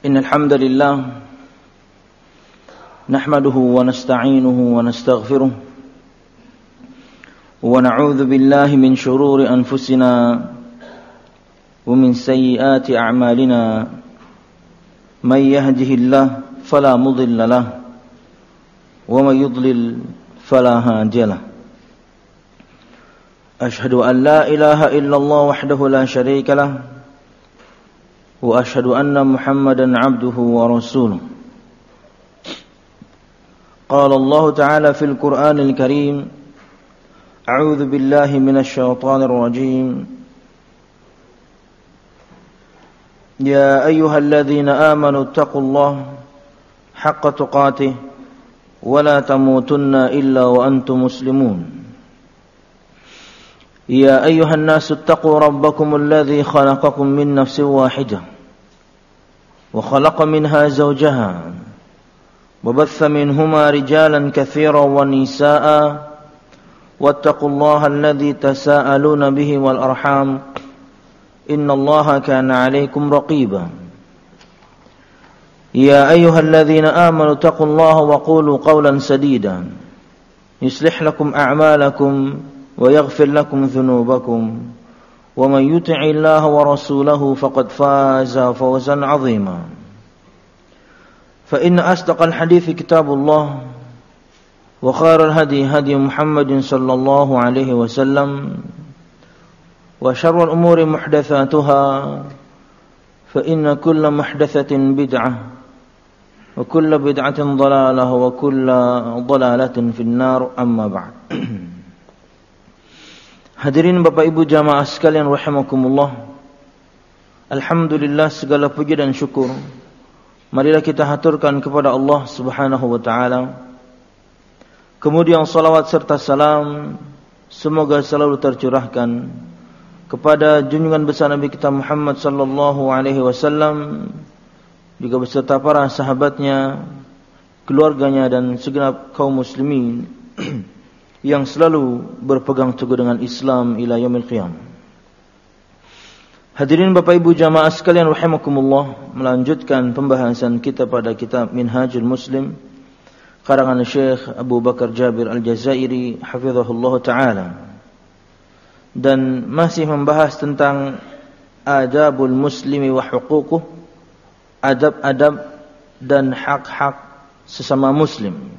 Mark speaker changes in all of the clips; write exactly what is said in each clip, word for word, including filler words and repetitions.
Speaker 1: إن الحمد لله نحمده ونستعينه ونستغفره ونعوذ بالله من شرور أنفسنا ومن سيئات أعمالنا من يهده الله فلا مضل له ومن يضلل فلا هادي له أشهد أن لا إله إلا الله وحده لا شريك له وأشهد أن محمدا عبده ورسوله قال الله تعالى في القرآن الكريم أعوذ بالله من الشيطان الرجيم يا أيها الذين آمنوا اتقوا الله حق تقاته ولا تموتن إلا وأنتم مسلمون يا أيها الناس اتقوا ربكم الذي خلقكم من نفس واحدة وخلق منها زوجها وبث منهما رجالا كثيرا ونساء واتقوا الله الذي تساءلون به والأرحام إن الله كان عليكم رقيبا يا أيها الذين آمنوا اتقوا الله وقولوا قولا سديدا يصلح لكم أعمالكم ويغفر لكم ذنوبكم ومن يطع الله ورسوله فقد فاز فوزا عظيما فإن أصدق الحديث كتاب الله وخير الهدي هدي محمد صلى الله عليه وسلم وشر الأمور محدثاتها فإن كل محدثة بدعة وكل بدعة ضلالة وكل ضلالة في النار أما بعد. Hadirin Bapak Ibu jamaah sekalian rahimakumullah. Alhamdulillah, segala puji dan syukur marilah kita haturkan kepada Allah Subhanahu wa taala. Kemudian salawat serta salam semoga selalu tercurahkan kepada junjungan besar Nabi kita Muhammad sallallahu alaihi wasallam, juga beserta para sahabatnya, keluarganya dan segenap kaum muslimin yang selalu berpegang teguh dengan Islam ila yaumil qiyamah. Hadirin Bapak Ibu jamaah sekalian rahimakumullah, melanjutkan pembahasan kita pada kitab Minhajul Muslim karangan Syekh Abu Bakar Jabir Al-Jazairi hafizahullah taala, dan masih membahas tentang adabul muslimi wa huququh, adab-adab dan hak-hak sesama muslim.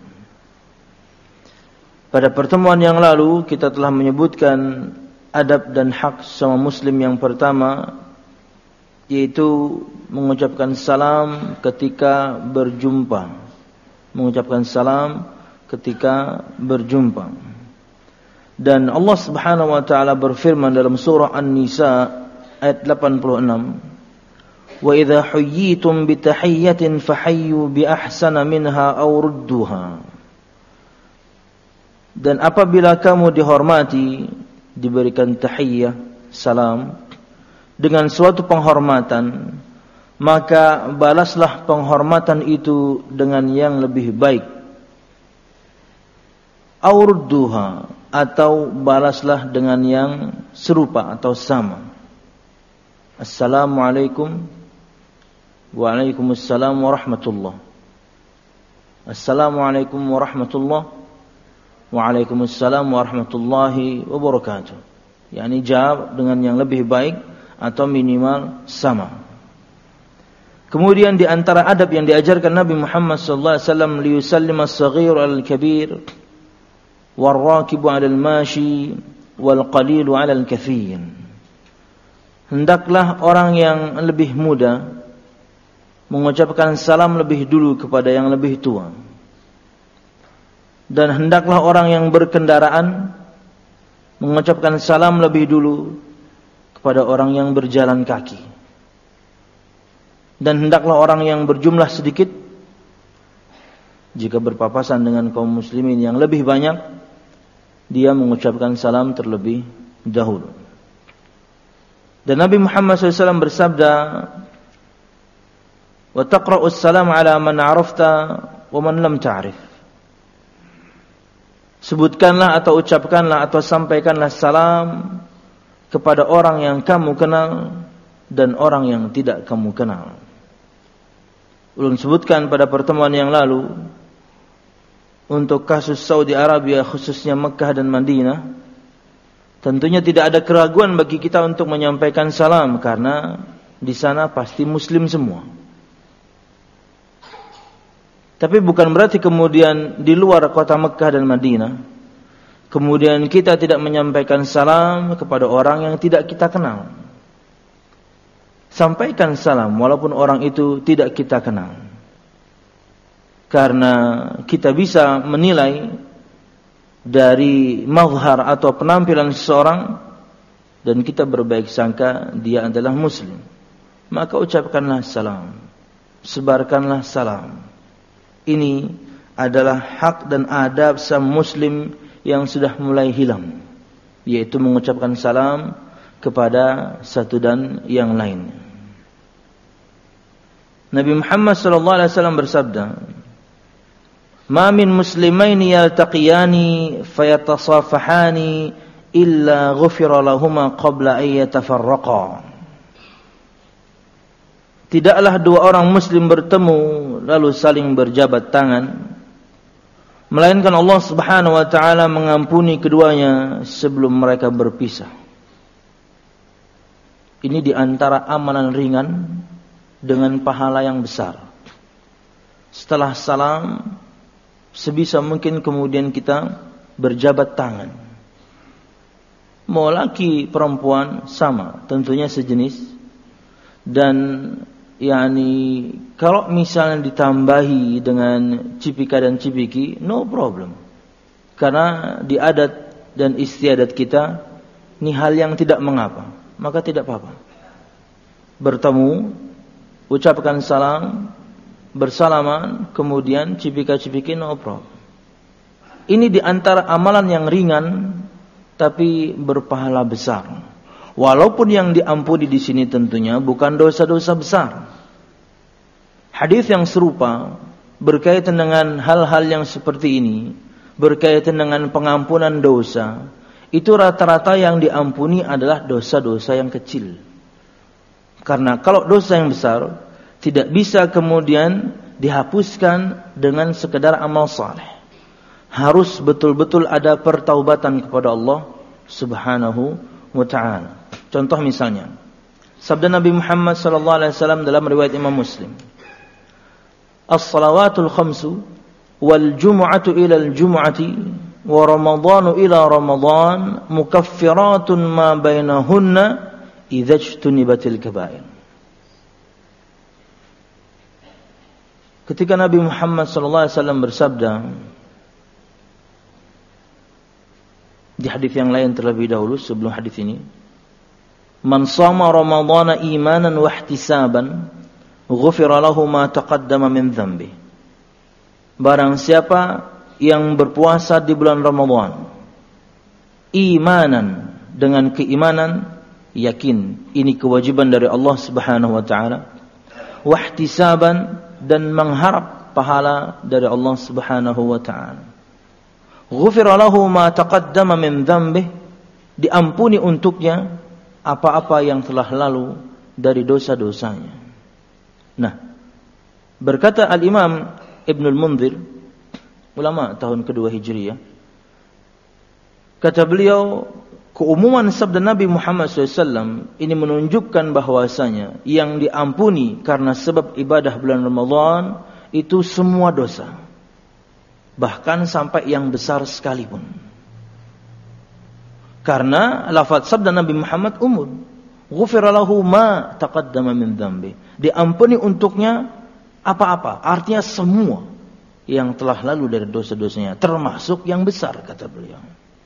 Speaker 1: Pada pertemuan yang lalu kita telah menyebutkan adab dan hak sesama muslim yang pertama, yaitu mengucapkan salam ketika berjumpa. Mengucapkan salam ketika berjumpa. Dan Allah Subhanahu wa taala berfirman dalam surah An-Nisa ayat delapan puluh enam, "Wa idza huyyitum bi tahiyyatin fahayyu bi ahsana minha aw rudduha." Dan apabila kamu dihormati, diberikan tahiyyah, salam, dengan suatu penghormatan, maka balaslah penghormatan itu dengan yang lebih baik. Aurudduha, atau balaslah dengan yang serupa atau sama. Assalamualaikum. Waalaikumsalam warahmatullah. Assalamualaikum warahmatullah. Waalaikumsalam warahmatullahi wabarakatuh. Yani jawab dengan yang lebih baik atau minimal sama. Kemudian di antara adab yang diajarkan Nabi Muhammad sallallahu alaihi wasallam, liyusallim as-saghir al-kabir war-rakibu 'ala al-mashi wal-qalilu 'ala al-kathir. Hendaklah orang yang lebih muda mengucapkan salam lebih dulu kepada yang lebih tua. Dan hendaklah orang yang berkendaraan mengucapkan salam lebih dulu kepada orang yang berjalan kaki. Dan hendaklah orang yang berjumlah sedikit, jika berpapasan dengan kaum muslimin yang lebih banyak, dia mengucapkan salam terlebih dahulu. Dan Nabi Muhammad sallallahu alaihi wasallam bersabda, "Wa taqra'us salam ala man 'arafta wa man lam ta'rif." Sebutkanlah atau ucapkanlah atau sampaikanlah salam kepada orang yang kamu kenal dan orang yang tidak kamu kenal. Ulun sebutkan pada pertemuan yang lalu, untuk kasus Saudi Arabia khususnya Mekah dan Madinah, tentunya tidak ada keraguan bagi kita untuk menyampaikan salam karena di sana pasti muslim semua. Tapi bukan berarti kemudian di luar kota Mekah dan Madinah kemudian kita tidak menyampaikan salam kepada orang yang tidak kita kenal. Sampaikan salam walaupun orang itu tidak kita kenal. Karena kita bisa menilai dari mazhar atau penampilan seseorang dan kita berbaik sangka dia adalah muslim. Maka ucapkanlah salam, sebarkanlah salam. Ini adalah hak dan adab sang muslim yang sudah mulai hilang, yaitu mengucapkan salam kepada satu dan yang lain. Nabi Muhammad sallallahu alaihi wasallam bersabda, "Ma min muslimaini yaltaqiyani fayatasafahani illa ghufira lahumā qabla an yatafarraqā." Tidaklah dua orang muslim bertemu lalu saling berjabat tangan, melainkan Allah Subhanahu wa taala mengampuni keduanya sebelum mereka berpisah. Ini di antara amalan ringan dengan pahala yang besar. Setelah salam, sebisa mungkin kemudian kita berjabat tangan. Mau laki perempuan sama, tentunya sejenis. Dan yakni kalau misalnya ditambahi dengan cipika dan cipiki, no problem. Karena di adat dan istiadat kita, ini hal yang tidak mengapa, maka tidak apa-apa. Bertemu, ucapkan salam, bersalaman, kemudian cipika-cipiki, no problem. Ini di antara amalan yang ringan tapi berpahala besar. Walaupun yang diampuni di sini tentunya bukan dosa-dosa besar. Hadis yang serupa berkaitan dengan hal-hal yang seperti ini, berkaitan dengan pengampunan dosa, itu rata-rata yang diampuni adalah dosa-dosa yang kecil. Karena kalau dosa yang besar tidak bisa kemudian dihapuskan dengan sekedar amal saleh. Harus betul-betul ada pertaubatan kepada Allah Subhanahu wa ta'ala. Contoh misalnya, sabda Nabi Muhammad sallallahu alaihi wasallam dalam riwayat Imam Muslim, "As-salawatul khamsu wal jumu'atu ila al-jumu'ati wa ramadhanu ila ramadhan mukaffiratun ma bainahunna idza ijtunibatil kaba'ir." Ketika Nabi Muhammad sallallahu alaihi wasallam bersabda di hadis yang lain terlebih dahulu sebelum hadis ini, "Man shama ramadhana imanan wa ihtisaban ghufira lahu ma taqaddama min dhanbi." Barang siapa yang berpuasa di bulan Ramadan imanan, dengan keimanan, yakin ini kewajiban dari Allah Subhanahu wa taala, wa ihtisaban, dan mengharap pahala dari Allah Subhanahu wa taala, ghufira lahu ma taqaddama min dhanbi, diampuni untuknya apa-apa yang telah lalu dari dosa-dosanya. Nah, berkata Al-Imam Ibnul Munzir, ulama tahun kedua Hijriyah, kata beliau, keumuman sabda Nabi Muhammad shallallahu alaihi wasallam ini menunjukkan bahwasanya yang diampuni karena sebab ibadah bulan Ramadan itu semua dosa, bahkan sampai yang besar sekalipun. Karena lafaz sabda Nabi Muhammad umum, ghufira lahu ma taqaddama min dhanbi, diampuni untuknya apa-apa, artinya semua yang telah lalu dari dosa-dosanya, termasuk yang besar, kata beliau.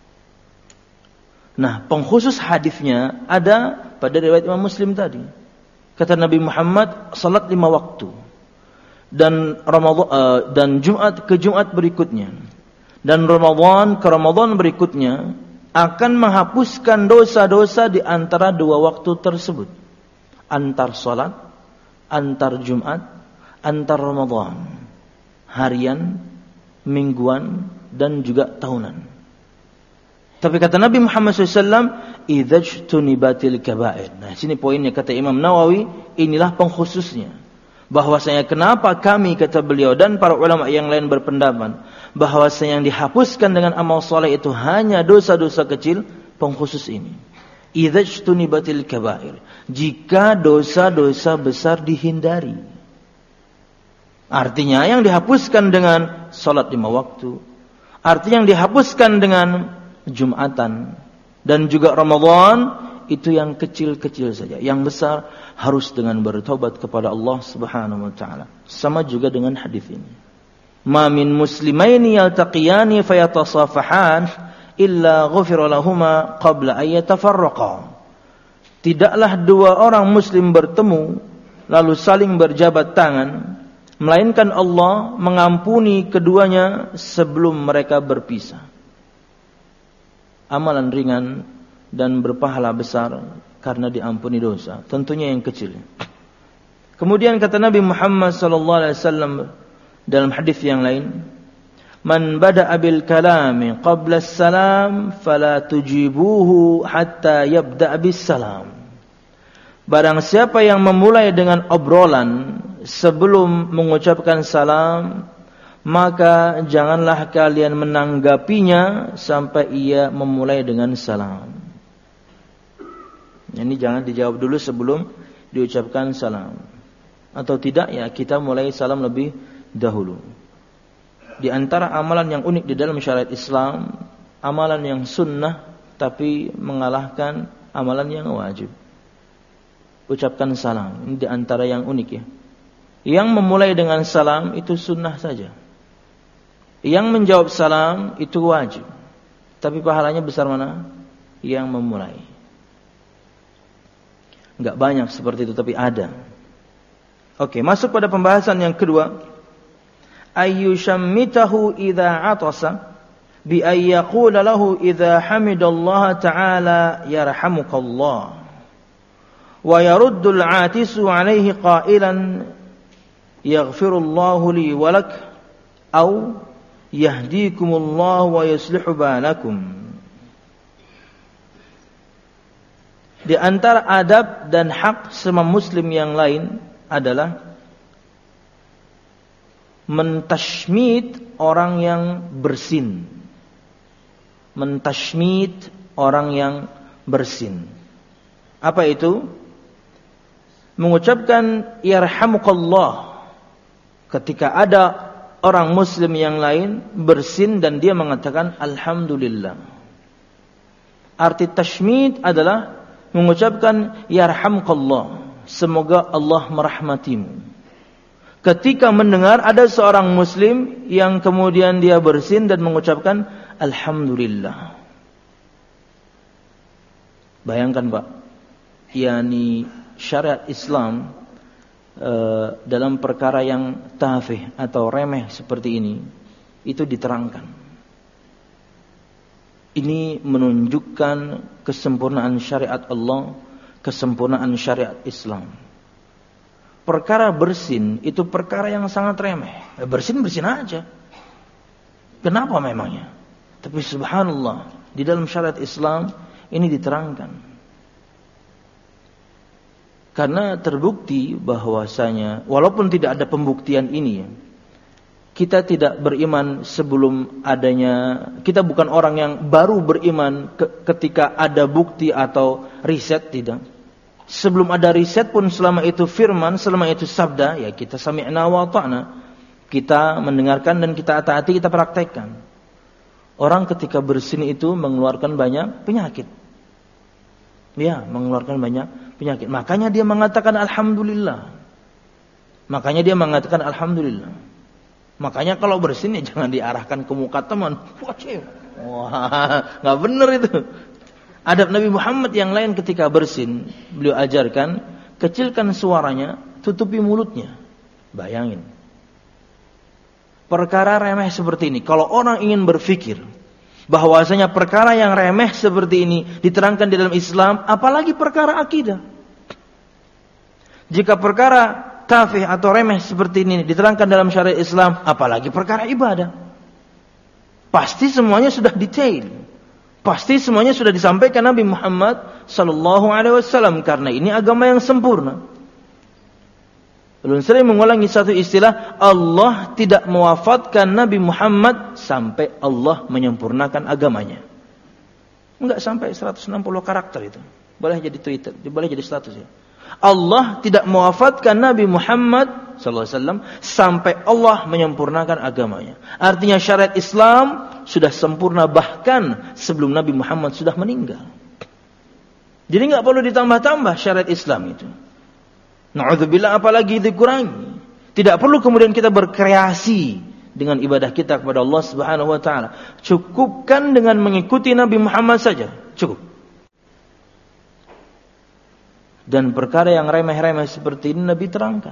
Speaker 1: Nah, pengkhusus hadisnya ada pada riwayat Imam Muslim tadi. Kata Nabi Muhammad, salat lima waktu, dan Ramadan uh, dan Jumat ke Jumat berikutnya, dan Ramadan ke Ramadan berikutnya akan menghapuskan dosa-dosa di antara dua waktu tersebut, antar salat, antar Jumat, antar Ramadan, harian, mingguan, dan juga tahunan. Tapi kata Nabi Muhammad shallallahu alaihi wasallam, idza ijtunibatil kaba'ir. Nah, sini poinnya, kata Imam Nawawi, inilah pengkhususnya. Bahwasanya kenapa kami, kata beliau, dan para ulama yang lain berpendapat bahwasanya yang dihapuskan dengan amal soleh itu hanya dosa-dosa kecil, pengkhusus ini. Idza ijtunibatil kabair, jika dosa-dosa besar dihindari. Artinya yang dihapuskan dengan salat lima waktu, artinya yang dihapuskan dengan Jumatan dan juga Ramadan, itu yang kecil-kecil saja. Yang besar harus dengan bertobat kepada Allah Subhanahu wa taala. Sama juga dengan hadis ini. Ma min muslimaini yaltaqiyani fayatasafahan illa ghufira lahumā qabla an yatafarraqā. Tidaklah dua orang muslim bertemu lalu saling berjabat tangan, melainkan Allah mengampuni keduanya sebelum mereka berpisah. Amalan ringan dan berpahala besar karena diampuni dosa, tentunya yang kecil. Kemudian kata Nabi Muhammad sallallahu alaihi wasallam dalam hadis yang lain, man bada'a bil kalami qabla as-salam fala tujibuhu hatta yabda' bis salam. Barang siapa yang memulai dengan obrolan sebelum mengucapkan salam, maka janganlah kalian menanggapinya sampai ia memulai dengan salam. Ini jangan dijawab dulu sebelum diucapkan salam. Atau tidak, ya kita mulai salam lebih dahulu. Di antara amalan yang unik di dalam syariat Islam, amalan yang sunnah tapi mengalahkan amalan yang wajib. Ucapkan salam, ini di antara yang unik ya. Yang memulai dengan salam itu sunnah saja. Yang menjawab salam itu wajib. Tapi pahalanya besar mana? Yang memulai. Enggak banyak seperti itu, tapi ada. Oke, masuk pada pembahasan yang kedua. Ayyushammitahu idza atasa bi ay yaqula lahu idza hamidallaha ta'ala yarhamukallah. Wa yaruddul 'atisu 'alaihi qailan yaghfirullahu li wa lak aw yahdikumullahu wa yuslihu balakum. Di antara adab dan hak sesama muslim yang lain adalah mentashmid orang yang bersin. Mentashmid orang yang bersin. Apa itu? Mengucapkan yarhamukallah ketika ada orang muslim yang lain bersin dan dia mengatakan alhamdulillah. Arti tashmid adalah mengucapkan yarhamkallah, semoga Allah merahmatimu. Ketika mendengar ada seorang muslim yang kemudian dia bersin dan mengucapkan alhamdulillah. Bayangkan Pak, yakni syariat Islam e, dalam perkara yang tafih atau remeh seperti ini itu diterangkan. Ini menunjukkan kesempurnaan syariat Allah, kesempurnaan syariat Islam. Perkara bersin itu perkara yang sangat remeh. Bersin bersin aja. Kenapa memangnya? Tapi subhanallah, di dalam syariat Islam ini diterangkan. Karena terbukti bahwasanya walaupun tidak ada pembuktian ini, kita tidak beriman sebelum adanya, kita bukan orang yang baru beriman ke, ketika ada bukti atau riset, tidak. Sebelum ada riset pun selama itu firman, selama itu sabda, ya kita sami'na wa ta'na. Kita mendengarkan dan kita taati, kita praktekkan. Orang ketika bersin itu mengeluarkan banyak penyakit. Ya, mengeluarkan banyak penyakit. Makanya dia mengatakan alhamdulillah. Makanya dia mengatakan alhamdulillah. Makanya kalau bersin ya jangan diarahkan ke muka teman. Wah, nggak benar itu. Adab Nabi Muhammad yang lain ketika bersin, beliau ajarkan, kecilkan suaranya, tutupi mulutnya. Bayangin. Perkara remeh seperti ini, kalau orang ingin berpikir bahwasanya perkara yang remeh seperti ini diterangkan di dalam Islam, apalagi perkara akidah. Jika perkara tafih atau remeh seperti ini diterangkan dalam syariat Islam, apalagi perkara ibadah. Pasti semuanya sudah detail. Pasti semuanya sudah disampaikan Nabi Muhammad sallallahu alaihi wasallam, karena ini agama yang sempurna. Ulun sering mengulangi satu istilah, Allah tidak mewafatkan Nabi Muhammad sampai Allah menyempurnakan agamanya. Enggak sampai seratus enam puluh karakter itu. Boleh jadi Twitter, boleh jadi status ya. Allah tidak mewafatkan Nabi Muhammad sallallahu alaihi wasallam sampai Allah menyempurnakan agamanya. Artinya syariat Islam sudah sempurna bahkan sebelum Nabi Muhammad sudah meninggal. Jadi enggak perlu ditambah-tambah syariat Islam itu. Na'udzubillah, apalagi dikurangi. Tidak perlu kemudian kita berkreasi dengan ibadah kita kepada Allah Subhanahu wa taala. Cukupkan dengan mengikuti Nabi Muhammad saja, cukup. Dan perkara yang remeh-remeh seperti ini Nabi terangkan.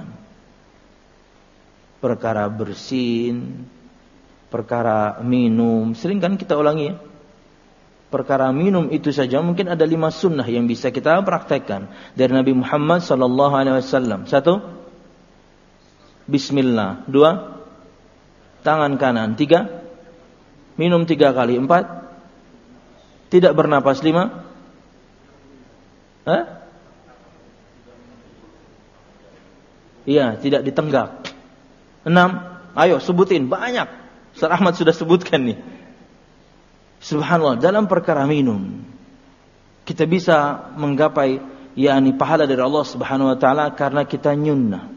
Speaker 1: Perkara bersin, perkara minum, sering kan kita ulangi ya. Perkara minum itu saja mungkin ada lima sunnah yang bisa kita praktekkan dari Nabi Muhammad sallallahu alaihi wasallam. Satu, bismillah. Dua, tangan kanan. Tiga, minum tiga kali. Empat, tidak bernapas. Lima, Hah? Iya, tidak ditenggak. Enam, ayo sebutin, banyak. Ustaz Ahmad sudah sebutkan nih. Subhanallah, dalam perkara minum kita bisa menggapai yakni pahala dari Allah Subhanahu wa taala karena kita nyunnah.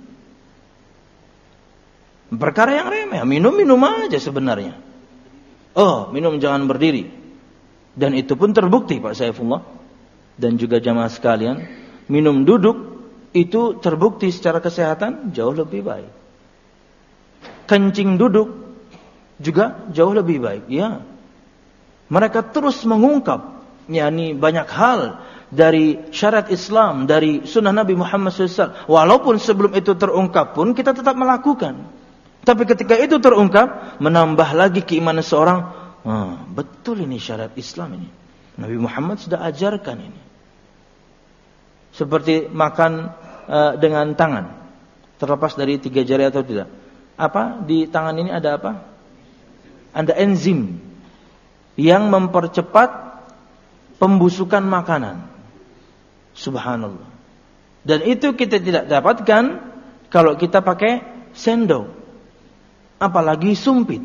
Speaker 1: Perkara yang remeh, minum-minum aja sebenarnya. Oh, minum jangan berdiri. Dan itu pun terbukti Pak Saifullah dan juga jamaah sekalian, minum duduk itu terbukti secara kesehatan jauh lebih baik. Kencing duduk juga jauh lebih baik. Ya. Mereka terus mengungkap yakni banyak hal dari syariat Islam, dari sunnah Nabi Muhammad shallallahu alaihi wasallam. Walaupun sebelum itu terungkap pun kita tetap melakukan. Tapi ketika itu terungkap, menambah lagi keimanan seorang. Ah, betul ini syariat Islam ini. Nabi Muhammad sudah ajarkan ini. Seperti makan uh, dengan tangan, terlepas dari tiga jari atau tidak. Apa di tangan ini ada apa? Ada enzim yang mempercepat pembusukan makanan. Subhanallah. Dan itu kita tidak dapatkan kalau kita pakai sendok. Apalagi sumpit.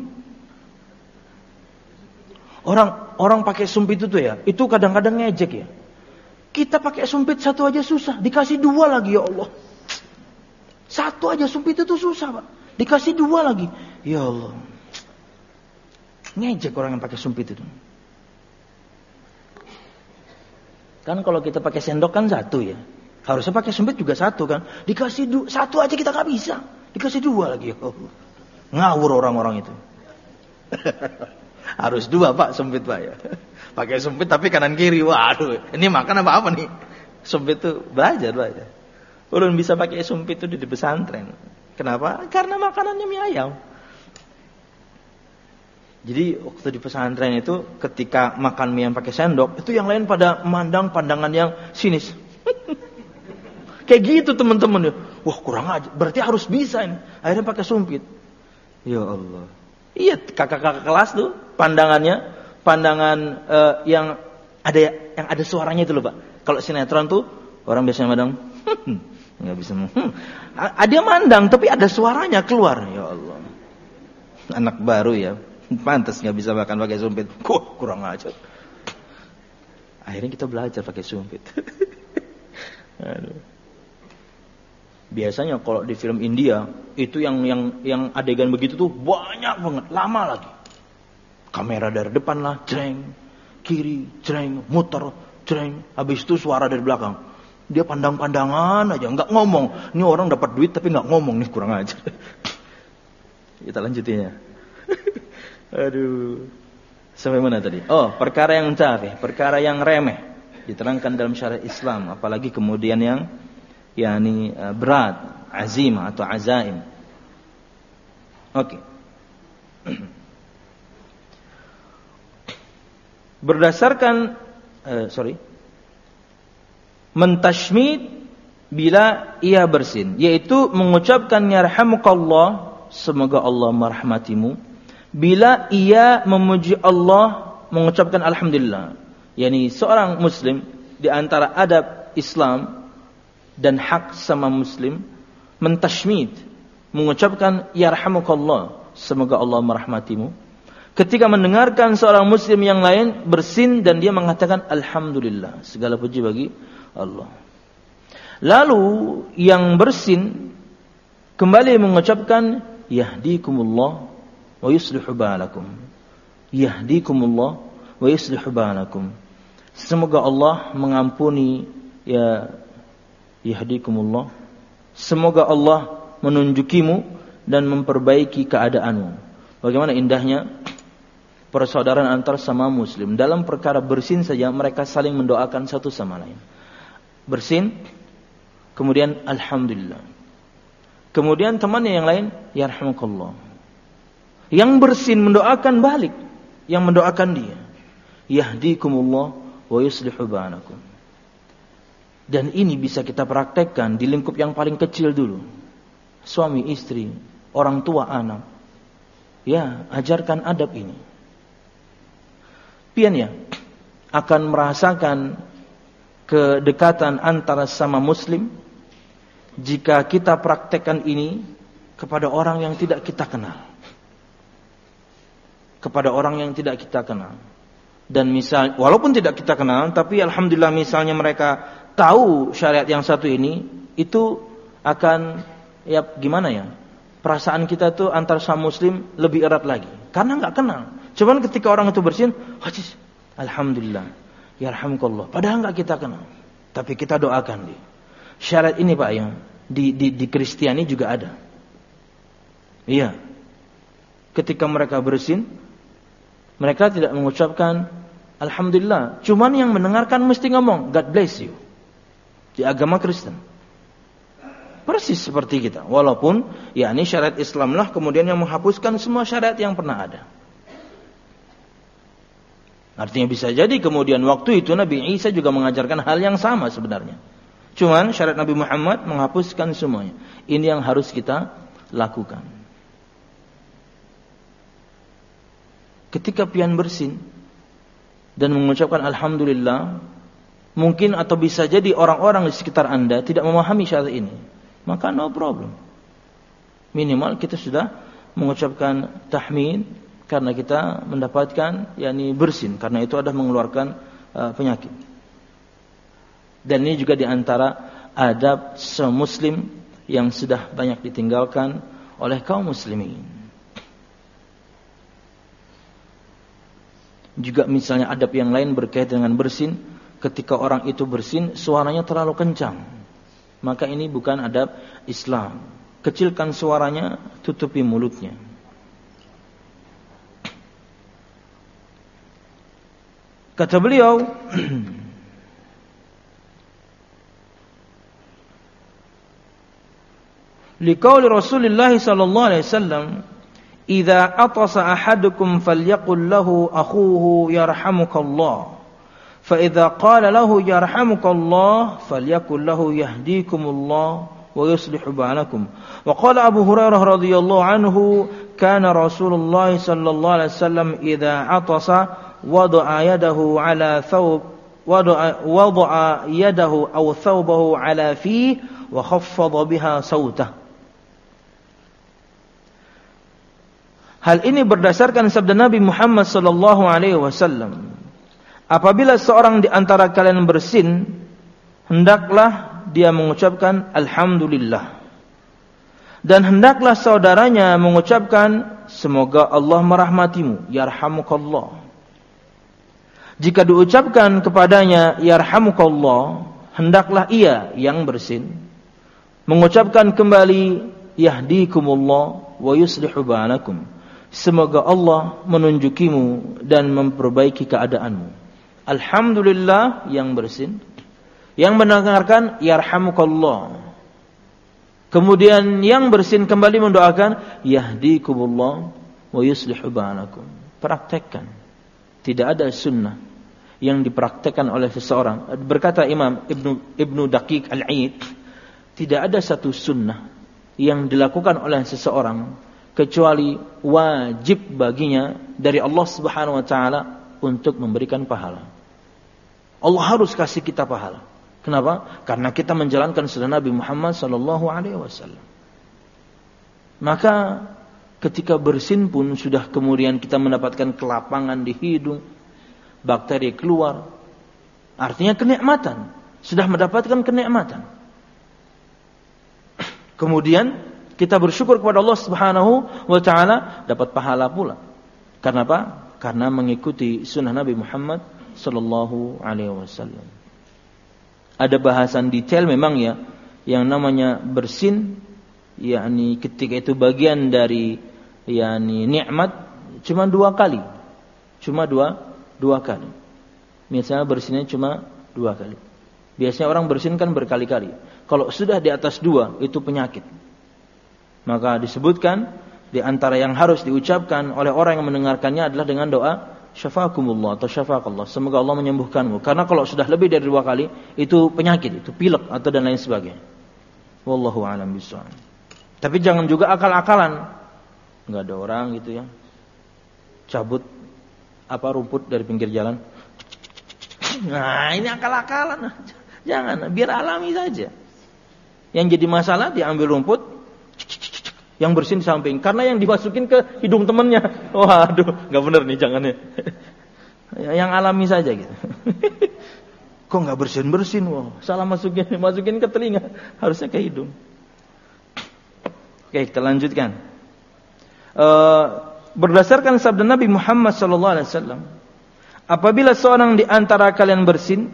Speaker 1: Orang orang pakai sumpit itu ya, itu kadang-kadang ngejek ya. Kita pakai sumpit satu aja susah, dikasih dua lagi ya Allah. Satu aja sumpit itu susah, Pak. Dikasih dua lagi. Ya Allah. Ngejek orang yang pakai sumpit itu. Kan kalau kita pakai sendok kan satu ya. Harusnya pakai sumpit juga satu kan. Dikasih dua, satu aja kita gak bisa. Dikasih dua lagi. Oh, ngawur orang-orang itu. Harus dua Pak sumpit Pak ya. Pakai sumpit tapi kanan kiri. Waduh, ini makan apa apa nih? Sumpit itu belajar belajar. Ulun bisa pakai sumpit itu di pesantren. Kenapa? Karena makanannya mie ayam. Jadi waktu di pesantren itu ketika makan mie yang pakai sendok, itu yang lain pada memandang pandangan yang sinis. Kayak gitu teman-teman. Wah kurang aja, berarti harus bisa ini. Akhirnya pakai sumpit. Ya Allah. Iya kakak-kakak kelas tuh pandangannya, pandangan uh, yang ada yang ada suaranya itu loh Pak. Kalau sinetron tuh orang biasanya mandang, nggak bisa. Hmm. Ada mandang tapi ada suaranya keluar. Ya Allah. Anak baru ya. Pantas nggak bisa makan pakai sumpit. Kuh, kurang ajar. Akhirnya kita belajar pakai sumpit. Aduh. Biasanya kalau di film India itu yang yang yang adegan begitu tuh banyak banget, lama lagi. Kamera dari depan lah, jreng, kiri, jreng, muter, jreng. Habis itu suara dari belakang. Dia pandang-pandangan aja, nggak ngomong. Ini orang dapat duit tapi nggak ngomong nih, kurang ajar. Kita lanjutin ya. Aduh. Sampai mana tadi? Oh, perkara yang tafih, perkara yang remeh diterangkan dalam syariat Islam, apalagi kemudian yang yakni berat, azimah atau azaim. Oke. Okay. Berdasarkan uh, sorry. Mentashmid bila ia bersin, yaitu mengucapkan yarhamukallah, semoga Allah merahmatimu. Bila ia memuji Allah, mengucapkan alhamdulillah. Yani seorang muslim di antara adab Islam dan hak sama muslim, mentashmid, mengucapkan yarhamukallah, semoga Allah merahmatimu. Ketika mendengarkan seorang muslim yang lain bersin dan dia mengatakan alhamdulillah, segala puji bagi Allah. Lalu yang bersin kembali mengucapkan yahdikumullah wa yuslihu balakum. Yahdikumullah wa yuslihu balakum. Semoga Allah mengampuni, ya yahdikumullah. Semoga Allah menunjukimu dan memperbaiki keadaanmu. Bagaimana indahnya persaudaraan antar sama muslim. Dalam perkara bersin saja mereka saling mendoakan satu sama lain. Bersin, kemudian alhamdulillah. Kemudian temannya yang lain, yarhamukallah. Yang bersin mendoakan balik, yang mendoakan dia, yahdikumullah wa yuslihu balakum. Dan ini bisa kita praktekkan di lingkup yang paling kecil dulu. Suami istri, orang tua anak. Ya, ajarkan adab ini. Pian ya akan merasakan kedekatan antara sama muslim jika kita praktekkan ini kepada orang yang tidak kita kenal. Kepada orang yang tidak kita kenal. Dan misal walaupun tidak kita kenal, tapi alhamdulillah misalnya mereka tahu syariat yang satu ini, itu akan ya gimana ya? Perasaan kita tuh antar sama muslim lebih erat lagi karena enggak kenal. Cuman ketika orang itu bersin, hadis, alhamdulillah, yarhamukallah. Padahal enggak kita kenal, tapi kita doakan dia. Syarat ini Pak yang di di di Kristiani juga ada. Iya. Ketika mereka bersin, mereka tidak mengucapkan alhamdulillah. Cuman yang mendengarkan mesti ngomong God bless you. Di agama Kristen. Persis seperti kita. Walaupun ya ini syariat Islam lah kemudian yang menghapuskan semua syariat yang pernah ada. Artinya bisa jadi kemudian waktu itu Nabi Isa juga mengajarkan hal yang sama sebenarnya. Cuman syariat Nabi Muhammad menghapuskan semuanya. Ini yang harus kita lakukan. Ketika pian bersin dan mengucapkan alhamdulillah, mungkin atau bisa jadi orang-orang di sekitar Anda tidak memahami syariat ini. Maka no problem. Minimal kita sudah mengucapkan tahmid karena kita mendapatkan yakni bersin, karena itu adalah mengeluarkan uh, penyakit. Dan ini juga diantara adab semuslim yang sudah banyak ditinggalkan oleh kaum muslimin. Juga misalnya adab yang lain berkaitan dengan bersin, ketika orang itu bersin suaranya terlalu kencang, maka ini bukan adab Islam. Kecilkan suaranya, tutupi mulutnya. Kata beliau, liqauli Rasulullah sallallahu alaihi wasallam, idza atasa ahadukum falyaqul lahu akhuhu yarhamukallah. فإذا قال له يرحمك الله فليقل له يهديكم الله ويصلح بالكم. وقال أبو هريرة رضي الله عنه كان رسول الله صلى الله عليه وسلم إذا عطس وضع يده على ثوب وضع, وضع يده أو ثوبه على فيه وخفض بها صوته. Hal ini berdasarkan sabda Nabi Muhammad sallallahu alaihi wasallam. Apabila seorang di antara kalian bersin, hendaklah dia mengucapkan alhamdulillah. Dan hendaklah saudaranya mengucapkan semoga Allah merahmatimu, yarhamukallah. Jika diucapkan kepadanya yarhamukallah, hendaklah ia yang bersin mengucapkan kembali yahdikumullah wa yuslihu balakum. Semoga Allah menunjukimu dan memperbaiki keadaanmu. Alhamdulillah yang bersin, yang mendengarkan yarhamukallah. Kemudian yang bersin kembali mendoakan yahdikumullah wa yuslihu balakum. Praktekkan. Tidak ada sunnah yang dipraktekkan oleh seseorang. Berkata Imam Ibnu Ibnu Daqiq Al-Aid, tidak ada satu sunnah yang dilakukan oleh seseorang kecuali wajib baginya dari Allah Subhanahu wa taala untuk memberikan pahala. Allah harus kasih kita pahala. Kenapa? Karena kita menjalankan sunnah Nabi Muhammad sallallahu alaihi wasallam. Maka ketika bersin pun sudah kemudian kita mendapatkan kelapangan di hidung, bakteri keluar. Artinya kenikmatan, sudah mendapatkan kenikmatan. Kemudian kita bersyukur kepada Allah Subhanahu wa taala, dapat pahala pula. Karena apa? Karena mengikuti sunnah Nabi Muhammad sallallahu alaihi wasallam. Ada bahasan detail memang ya, yang namanya bersin, yakni ketika itu bagian dari yakni nikmat cuma dua kali. Cuma dua dua kali. Misalnya bersinnya cuma dua kali. Biasanya orang bersin kan berkali-kali. Kalau sudah di atas dua itu penyakit. Maka disebutkan di antara yang harus diucapkan oleh orang yang mendengarkannya adalah dengan doa syafakumullah atau syafaqallah, semoga Allah menyembuhkanmu. Karena kalau sudah lebih dari dua kali itu penyakit, itu pilek atau dan lain sebagainya. Wallahu a'lam bishawab. Tapi jangan juga akal-akalan. Enggak ada orang gitu ya, cabut apa rumput dari pinggir jalan. Nah, ini akal-akalan. Jangan, biar alami saja. Yang jadi masalah diambil rumput, yang bersin di samping, karena yang dimasukin ke hidung temannya. Waduh, nggak benar nih, jangan ya. Yang alami saja gitu. Kok nggak bersin bersin? Wah, salah masukin, masukin ke telinga, harusnya ke hidung. Oke, kita lanjutkan. Uh, berdasarkan sabda Nabi Muhammad sallallahu alaihi wasallam, apabila seorang di antara kalian bersin,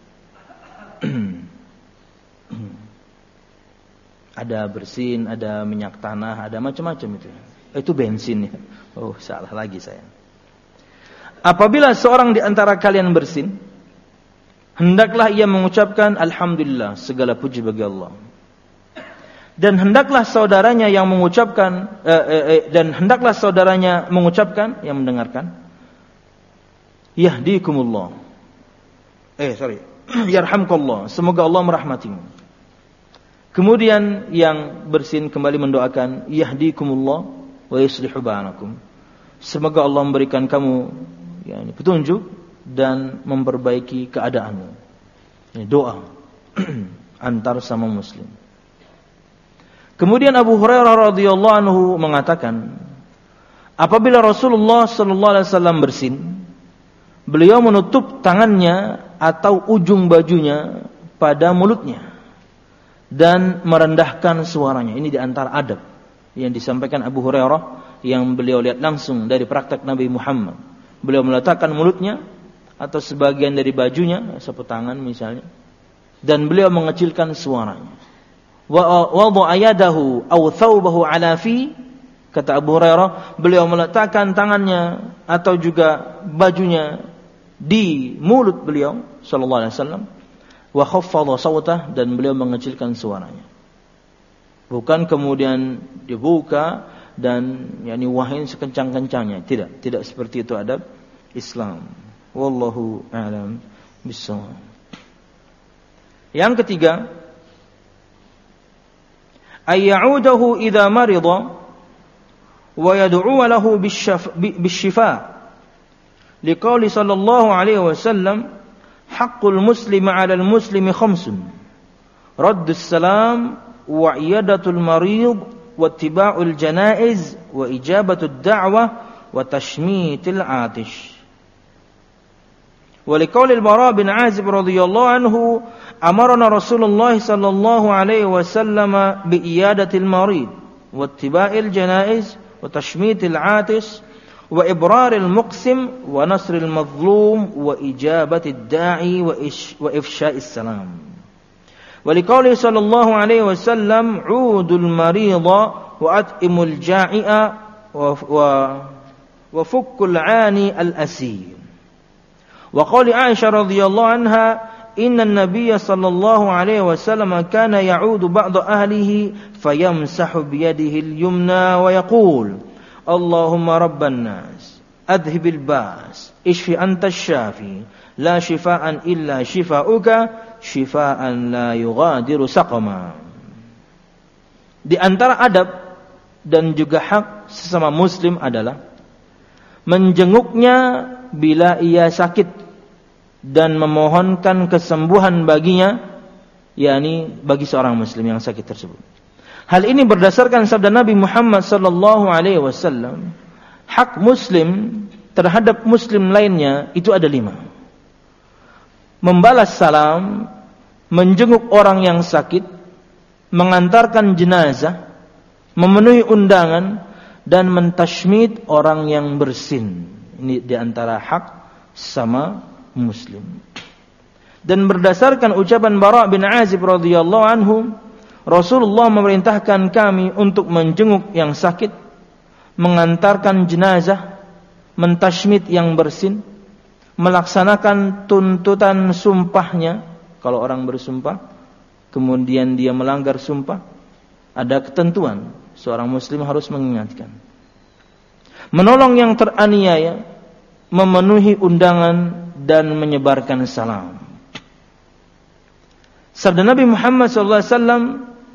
Speaker 1: ada bersin, ada minyak tanah, ada macam-macam itu. Itu bensin ya. Oh, salah lagi saya. Apabila seorang di antara kalian bersin, hendaklah ia mengucapkan alhamdulillah, segala puji bagi Allah. Dan hendaklah saudaranya yang mengucapkan eh, eh, eh, dan hendaklah saudaranya mengucapkan, yang mendengarkan, yahdikumullah. Eh, sorry. Yarhamkallah, semoga Allah merahmatimu. Kemudian yang bersin kembali mendoakan yahdikumullah wa yuslihu ba'anakum. Semoga Allah memberikan kamu yakni petunjuk dan memperbaiki keadaanmu. Ini doa antar sama muslim. Kemudian Abu Hurairah radhiyallahu anhu mengatakan, apabila Rasulullah sallallahu alaihi wasallam bersin, beliau menutup tangannya atau ujung bajunya pada mulutnya dan merendahkan suaranya. Ini di antara adab yang disampaikan Abu Hurairah yang beliau lihat langsung dari praktek Nabi Muhammad. Beliau meletakkan mulutnya atau sebagian dari bajunya, sapu tangan misalnya, dan beliau mengecilkan suaranya. Wa wada'a yadahu aw thawbahu ala fi, kata Abu Hurairah, beliau meletakkan tangannya atau juga bajunya di mulut beliau sallallahu alaihi wasallam. Wa khaffadha sawtah, dan beliau mengecilkan suaranya. Bukan kemudian dibuka dan yakni wahin sekencang-kencangnya. Tidak, tidak seperti itu adab Islam. Wallahu a'lam bissawab. Yang ketiga, ayyaudahu idza marida wa yad'u lahu bisyifa. Liqauli sallallahu alaihi wasallam, haqqul muslimi 'alal muslimi khamsun, raddus salam wa iyadatul marid wa ittiba'ul janaiz wa ijabatud da'wah wa tashmitil 'atish. Wa liqauli al-Bara bin 'Azib radhiyallahu anhu, amarna Rasulullah sallallahu alaihi wasallam bi iyadatil marid wa ittiba'il janaiz wa tashmitil 'atish wa ibraril muqsim wa nasril mazlum wa ijabatid da'i wa ifsya'is salam. Wa liqauli sallallahu alaihi wasallam, 'udul marida wa at'imul ja'i'a wa wa fukkul 'ani al-asir. Wa qali Aisyah radhiyallahu anha, inna an-nabiy sallallahu alaihi wasallam kana ya'udu ba'da ahlihi fayamsahu bi yadihi al-yumna wa yaqul, Allahumma rabban nas adhibil ba's ishfi anta syafi la shifaan illa shifauka shifaan la yughadiru saqama. Di antara adab dan juga hak sesama muslim adalah menjenguknya bila ia sakit dan memohonkan kesembuhan baginya yakni bagi seorang muslim yang sakit tersebut. Hal ini berdasarkan sabda Nabi Muhammad sallallahu alaihi wasallam, hak muslim terhadap muslim lainnya itu ada lima. Membalas salam, menjenguk orang yang sakit, mengantarkan jenazah, memenuhi undangan, dan mentashmid orang yang bersin. Ini diantara hak sama muslim. Dan berdasarkan ucapan Bara' bin Azib radhiyallahu anhu, Rasulullah memerintahkan kami untuk menjenguk yang sakit, mengantarkan jenazah, mentashmid yang bersin, melaksanakan tuntutan sumpahnya. Kalau orang bersumpah kemudian dia melanggar sumpah, ada ketentuan, seorang muslim harus mengingatkan. Menolong yang teraniaya, memenuhi undangan, dan menyebarkan salam. Sabda Nabi Muhammad sallallahu alaihi wasallam,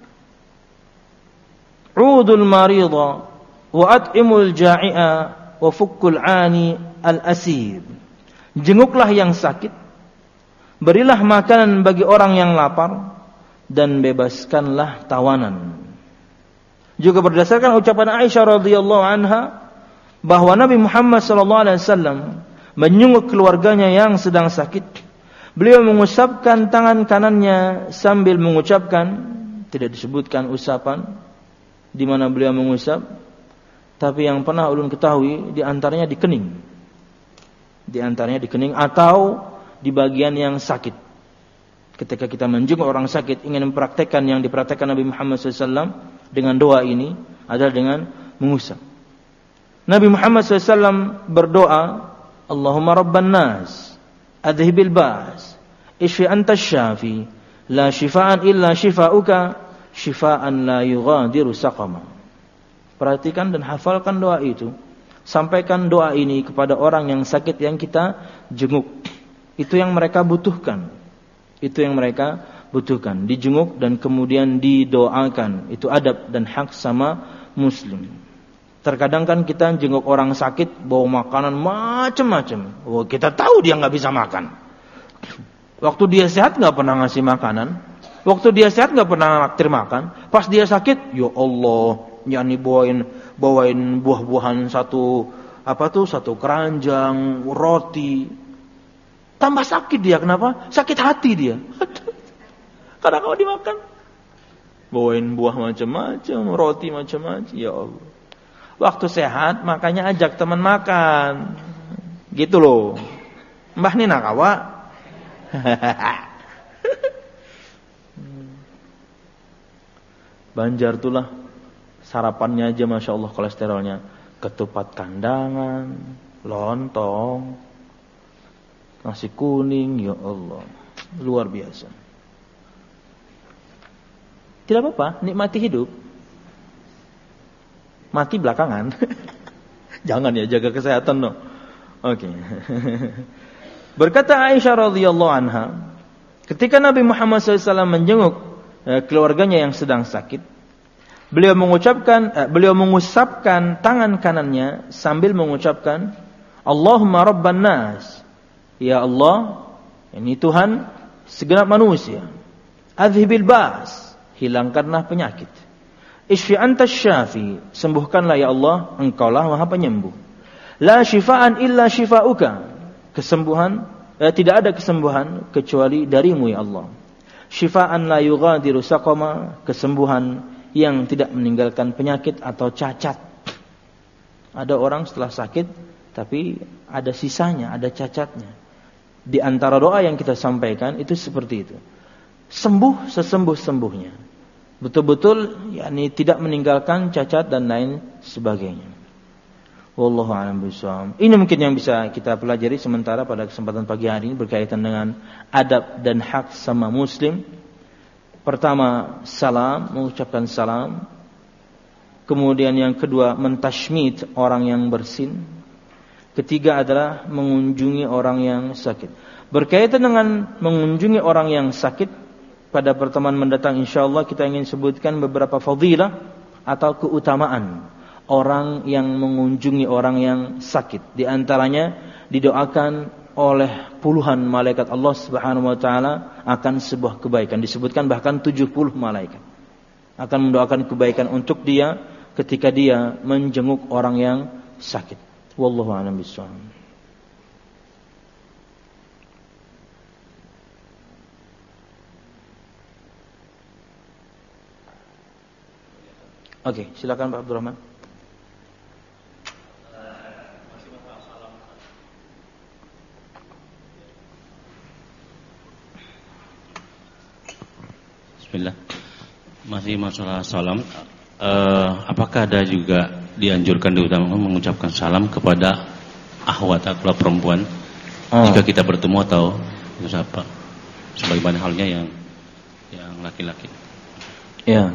Speaker 1: "Udul marida wa at'imul ja'i'a wa fukkul 'ani al-asir." Jenguklah yang sakit, berilah makanan bagi orang yang lapar, dan bebaskanlah tawanan. Juga berdasarkan ucapan Aisyah radhiyallahu anha bahwa Nabi Muhammad sallallahu alaihi wasallam menjenguk keluarganya yang sedang sakit. Beliau mengusapkan tangan kanannya sambil mengucapkan, tidak disebutkan usapan di mana beliau mengusap, tapi yang pernah ulun ketahui di antaranya di kening. Di antaranya di kening atau di bagian yang sakit. Ketika kita menjenguk orang sakit, ingin mempraktekkan yang dipraktekkan Nabi Muhammad sallallahu alaihi wasallam dengan doa ini adalah dengan mengusap. Nabi Muhammad sallallahu alaihi wasallam berdoa, Allahumma rabban nas, adhibil ba's, ishfi anta syafi, la shifaan illa shifauka, shifaan la yughadiru saqama. Perhatikan dan hafalkan doa itu. Sampaikan doa ini kepada orang yang sakit yang kita jenguk. Itu yang mereka butuhkan. Itu yang mereka butuhkan. Dijenguk dan kemudian didoakan. Itu adab dan hak sama muslim. Terkadang kan kita jenguk orang sakit, bawa makanan macam-macam. Oh, kita tahu dia nggak bisa makan. Waktu dia sehat nggak pernah ngasih makanan. Waktu dia sehat nggak pernah naktir makan. Pas dia sakit, ya Allah, yakni bawain bawain buah-buahan satu apa tuh satu keranjang, roti. Tambah sakit dia, kenapa? Sakit hati dia. Karena kalau dimakan, bawain buah macam-macam, roti macam-macam. Ya Allah. Waktu sehat makanya ajak teman makan. Gitu loh. Mbah ni nak awak. Banjar itulah sarapannya aja Masya Allah kolesterolnya. Ketupat kandangan, lontong, nasi kuning, ya Allah. Luar biasa. Tidak apa-apa, nikmati hidup. Mati belakangan. Jangan ya, jaga kesehatan no. Oke. Okay. Berkata Aisyah radhiyallahu anha, ketika Nabi Muhammad shallallahu alaihi wasallam menjenguk eh, keluarganya yang sedang sakit, beliau mengucapkan, eh, beliau mengusapkan tangan kanannya sambil mengucapkan, Allahumma rabban nas, ya Allah, ini Tuhan segenap manusia, adhibil ba's, hilangkanlah penyakit, ishfi anta syafi, sembuhkanlah ya Allah, engkaulah maha penyembuh, la shifaan illa shifauka, kesembuhan, eh, tidak ada kesembuhan kecuali darimu ya Allah, shifaan la yughadiru saqama, kesembuhan yang tidak meninggalkan penyakit atau cacat. Ada orang setelah sakit tapi ada sisanya, ada cacatnya. Di antara doa yang kita sampaikan itu seperti itu. Sembuh sesembuh-sembuhnya. Betul-betul yakni tidak meninggalkan cacat dan lain sebagainya. Wallahu a'lam bishawab. Ini mungkin yang bisa kita pelajari sementara pada kesempatan pagi hari ini berkaitan dengan adab dan hak sama muslim. Pertama, salam, mengucapkan salam. Kemudian yang kedua, mentashmid orang yang bersin. Ketiga adalah mengunjungi orang yang sakit. Berkaitan dengan mengunjungi orang yang sakit, pada pertemuan mendatang insyaallah kita ingin sebutkan beberapa fadilah atau keutamaan orang yang mengunjungi orang yang sakit. Di antaranya didoakan oleh puluhan malaikat Allah Subhanahu wa taala akan sebuah kebaikan. Disebutkan bahkan tujuh puluh malaikat akan mendoakan kebaikan untuk dia ketika dia menjenguk orang yang sakit. Wallahu a'lam bishawab. Oke, silakan Pak Abdurrahman.
Speaker 2: Bismillah. Masih masalah salam. Uh, apakah ada juga dianjurkan diutamakan mengucapkan salam kepada akhwat atau perempuan oh. jika kita bertemu atau itu apa? Sebagaimana halnya yang yang laki-laki.
Speaker 1: Ya.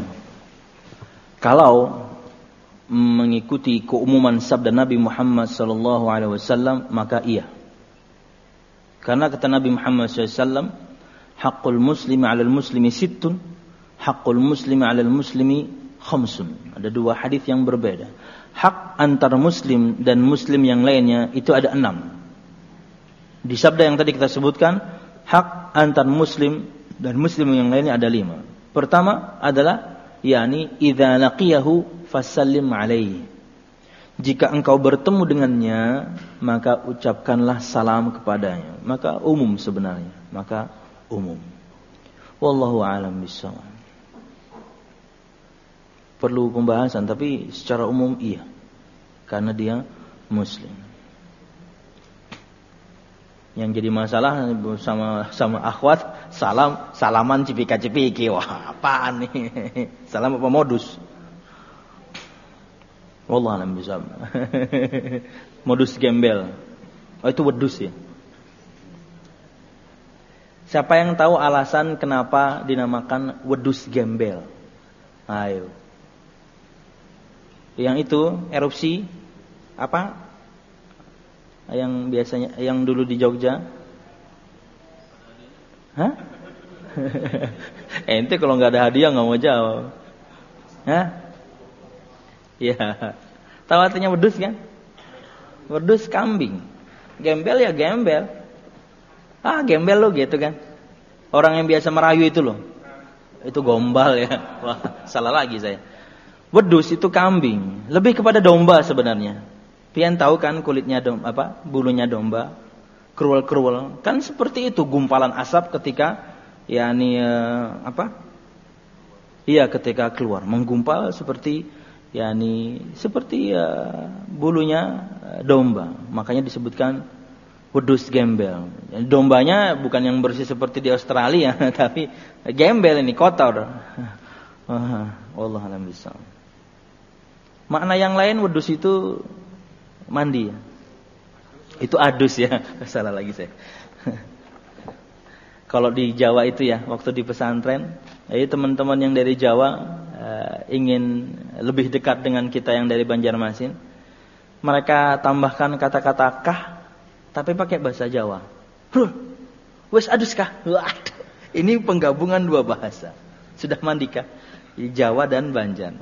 Speaker 1: Kalau mengikuti keumuman sabda Nabi Muhammad sallallahu alaihi wasallam maka iya. Karena kata Nabi Muhammad sallallahu alaihi wasallam, haqqul muslimi 'alal muslimi sittun, haqqul muslimi 'alal muslimi khamsun. Ada dua hadis yang berbeda. Hak antar muslim dan muslim yang lainnya itu ada enam. Di sabda yang tadi kita sebutkan, hak antar muslim dan muslim yang lainnya ada lima. Pertama adalah yakni idza laqiyahu fasallim alaihi. Jika engkau bertemu dengannya, maka ucapkanlah salam kepadanya. Maka umum sebenarnya, maka umum. Wallahu a'lam bishawab. Perlu pembahasan tapi secara umum iya. Karena dia muslim. Yang jadi masalah sama sama akhwat, salam salaman cipika-cipiki. Wah, apaan nih? Salam apa modus? Wallahu a'lam bishawab. Modus gembel. Oh, itu wedus ya. Siapa yang tahu alasan kenapa dinamakan wedus gembel? Ayo. Yang itu erupsi apa? Yang biasanya yang dulu di Jogja. Hah? Ente kalau nggak ada hadiah nggak mau jawab. Hah? Ya. Tahu artinya wedus kan? Wedus kambing. Gembel ya gembel. Ah, gembel lo gitu kan. Orang yang biasa merayu itu loh. Itu gombal ya. Wah, salah lagi saya. Wedus itu kambing, lebih kepada domba sebenarnya. Pian tahu kan kulitnya domba, apa? Bulunya domba, kerual-kerual. Kan seperti itu gumpalan asap ketika yakni uh, apa? Iya, ketika keluar, menggumpal seperti yakni seperti uh, bulunya uh, domba. Makanya disebutkan wedus gembel. Dombanya bukan yang bersih seperti di Australia, tapi gembel ini kotor. Wallahu a'lam bishawab. Makna yang lain wedus itu mandi ya. Itu adus ya. Salah lagi saya. Kalau di Jawa itu ya, waktu di pesantren, jadi teman-teman yang dari Jawa uh, ingin lebih dekat dengan kita yang dari Banjarmasin, mereka tambahkan kata-kata kah, tapi pakai bahasa Jawa. Huh, wes adus kah? Waduh, ini penggabungan dua bahasa. Sudah mandi kah? Di Jawa dan Banjar.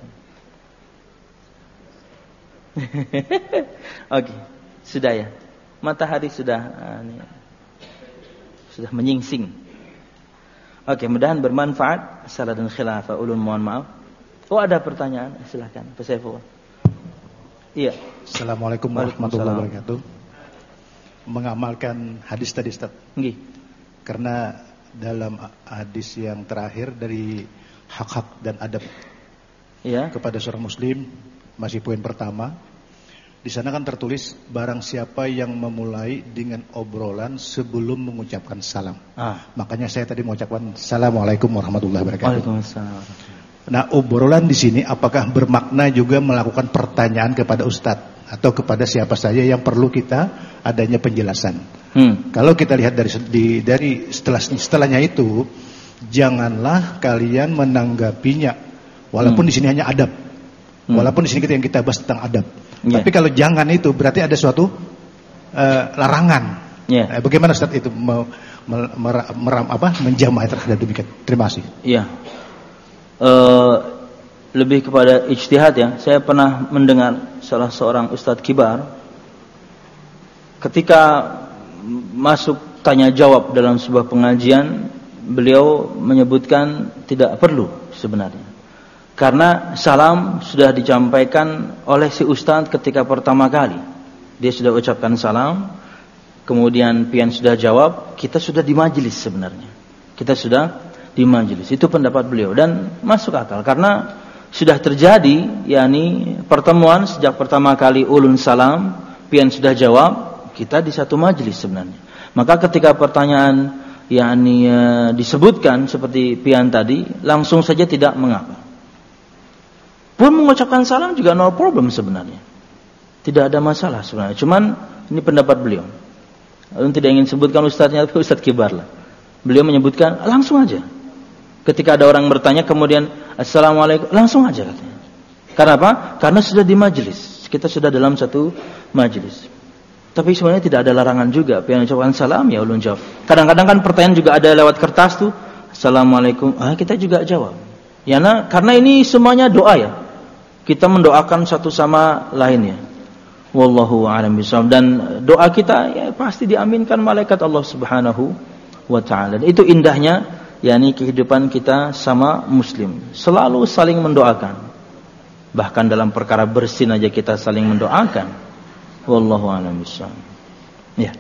Speaker 1: Oke, sudah ya. Matahari sudah uh, ini, sudah menyingsing. Oke, mudah-mudahan bermanfaat. Salah dan khilafah ulun mohon maaf. Oh, ada pertanyaan? Silakan, Pak Saiful. Iya.
Speaker 3: Assalamualaikum warahmatullahi wabarakatuh. Mengamalkan hadis tadi, Ustaz.
Speaker 1: Nggih.
Speaker 3: Karena dalam hadis yang terakhir dari hak-hak dan adab
Speaker 1: ya.
Speaker 3: kepada seorang muslim, masih poin pertama. Di sana kan tertulis barang siapa yang memulai dengan obrolan sebelum mengucapkan salam.
Speaker 1: Ah.
Speaker 3: Makanya saya tadi mengucapkan Assalamualaikum warahmatullahi wabarakatuh.
Speaker 1: Waalaikumsalam.
Speaker 3: Nah, obrolan di sini apakah bermakna juga melakukan pertanyaan kepada ustadz atau kepada siapa saja yang perlu kita adanya penjelasan? Hmm. Kalau kita lihat dari di, dari setelah setelahnya itu, janganlah kalian menanggapinya, walaupun hmm. di sini hanya adab, hmm. walaupun di sini kita yang kita bahas tentang adab. Yeah. Tapi kalau jangan itu berarti ada suatu uh, larangan. Yeah. Nah, bagaimana Ustaz itu me, me, mer, meram apa menjamah terhadap demikian? Terima kasih.
Speaker 1: Iya. Yeah. Uh, lebih kepada ijtihad ya. Saya pernah mendengar salah seorang ustadz kibar ketika masuk tanya jawab dalam sebuah pengajian, beliau menyebutkan tidak perlu sebenarnya. Karena salam sudah disampaikan oleh si ustaz ketika pertama kali. Dia sudah ucapkan salam, kemudian pian sudah jawab, kita sudah di majelis sebenarnya. Kita sudah di majelis. Itu pendapat beliau dan masuk akal karena sudah terjadi yakni pertemuan sejak pertama kali ulun salam, pian sudah jawab, kita di satu majelis sebenarnya. Maka ketika pertanyaan yakni e, disebutkan seperti pian tadi, langsung saja tidak mengapa. Pun mengucapkan salam juga no problem sebenarnya. Tidak ada masalah sebenarnya. Cuman ini pendapat beliau. Ulun tidak ingin sebutkan ustadznya, tapi ustadz kibar lah. Beliau menyebutkan langsung aja. Ketika ada orang bertanya kemudian assalamualaikum, langsung aja katanya. Karena apa? Karena sudah di majelis. Kita sudah dalam satu majelis. Tapi sebenarnya tidak ada larangan juga. Pian ucapkan salam ya ulun jawab. Kadang-kadang kan pertanyaan juga ada lewat kertas tuh. Assalamualaikum. Ah kita juga jawab. Ya nah, karena ini semuanya doa ya. Kita mendoakan satu sama lainnya. Wallahu a'lam bishawab. Dan doa kita ya pasti diaminkan malaikat Allah Subhanahu wa taala. Itu indahnya yakni kehidupan kita sama muslim. Selalu saling mendoakan. Bahkan dalam perkara bersin aja kita saling mendoakan. Wallahu a'lam bishawab. Ya.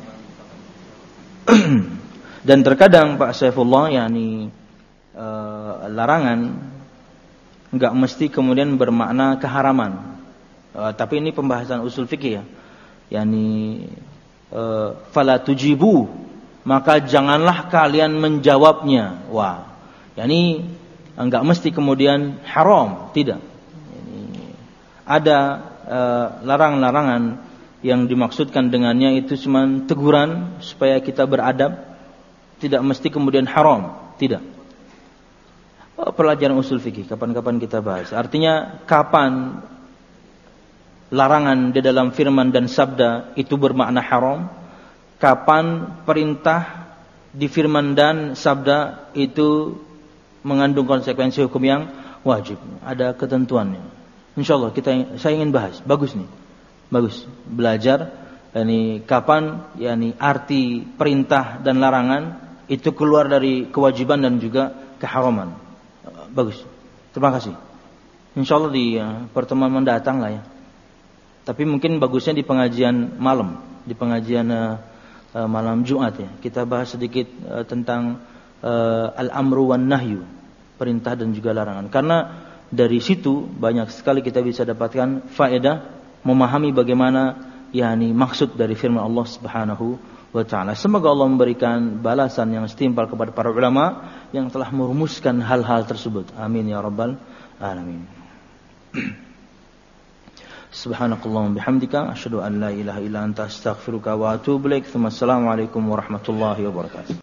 Speaker 1: Dan terkadang Pak Saifullah yakni uh, larangan enggak mesti kemudian bermakna keharaman. Uh, tapi ini pembahasan usul fikih ya. Yani uh, fala tujibu, maka janganlah kalian menjawabnya. Wah. Yani enggak mesti kemudian haram, tidak. Yani, ada uh, larang-larangan yang dimaksudkan dengannya itu cuma teguran supaya kita beradab, tidak mesti kemudian haram, tidak. Pelajaran usul fikih kapan-kapan kita bahas. Artinya kapan larangan di dalam firman dan sabda itu bermakna haram, kapan perintah di firman dan sabda itu mengandung konsekuensi hukum yang wajib. Ada ketentuannya. Insyaallah kita saya ingin bahas. Bagus nih. Bagus. Belajar yani kapan yani arti perintah dan larangan itu keluar dari kewajiban dan juga keharaman. Bagus. Terima kasih. Insyaallah di uh, pertemuan mendatang lah ya. Tapi mungkin bagusnya di pengajian malam, di pengajian uh, uh, malam Jumat ya. Kita bahas sedikit uh, tentang uh, al-amru wan nahyu, perintah dan juga larangan. Karena dari situ banyak sekali kita bisa dapatkan faedah memahami bagaimana yakni maksud dari firman Allah Subhanahu wa ta'ala. Semoga Allah memberikan balasan yang setimpal kepada para ulama yang telah merumuskan hal-hal tersebut. Amin ya rabbal alamin. Subhanakallahumma bihamdika asyhadu an la ilaha illa anta astaghfiruka wa atubu ilaik. Assalamualaikum warahmatullahi wabarakatuh.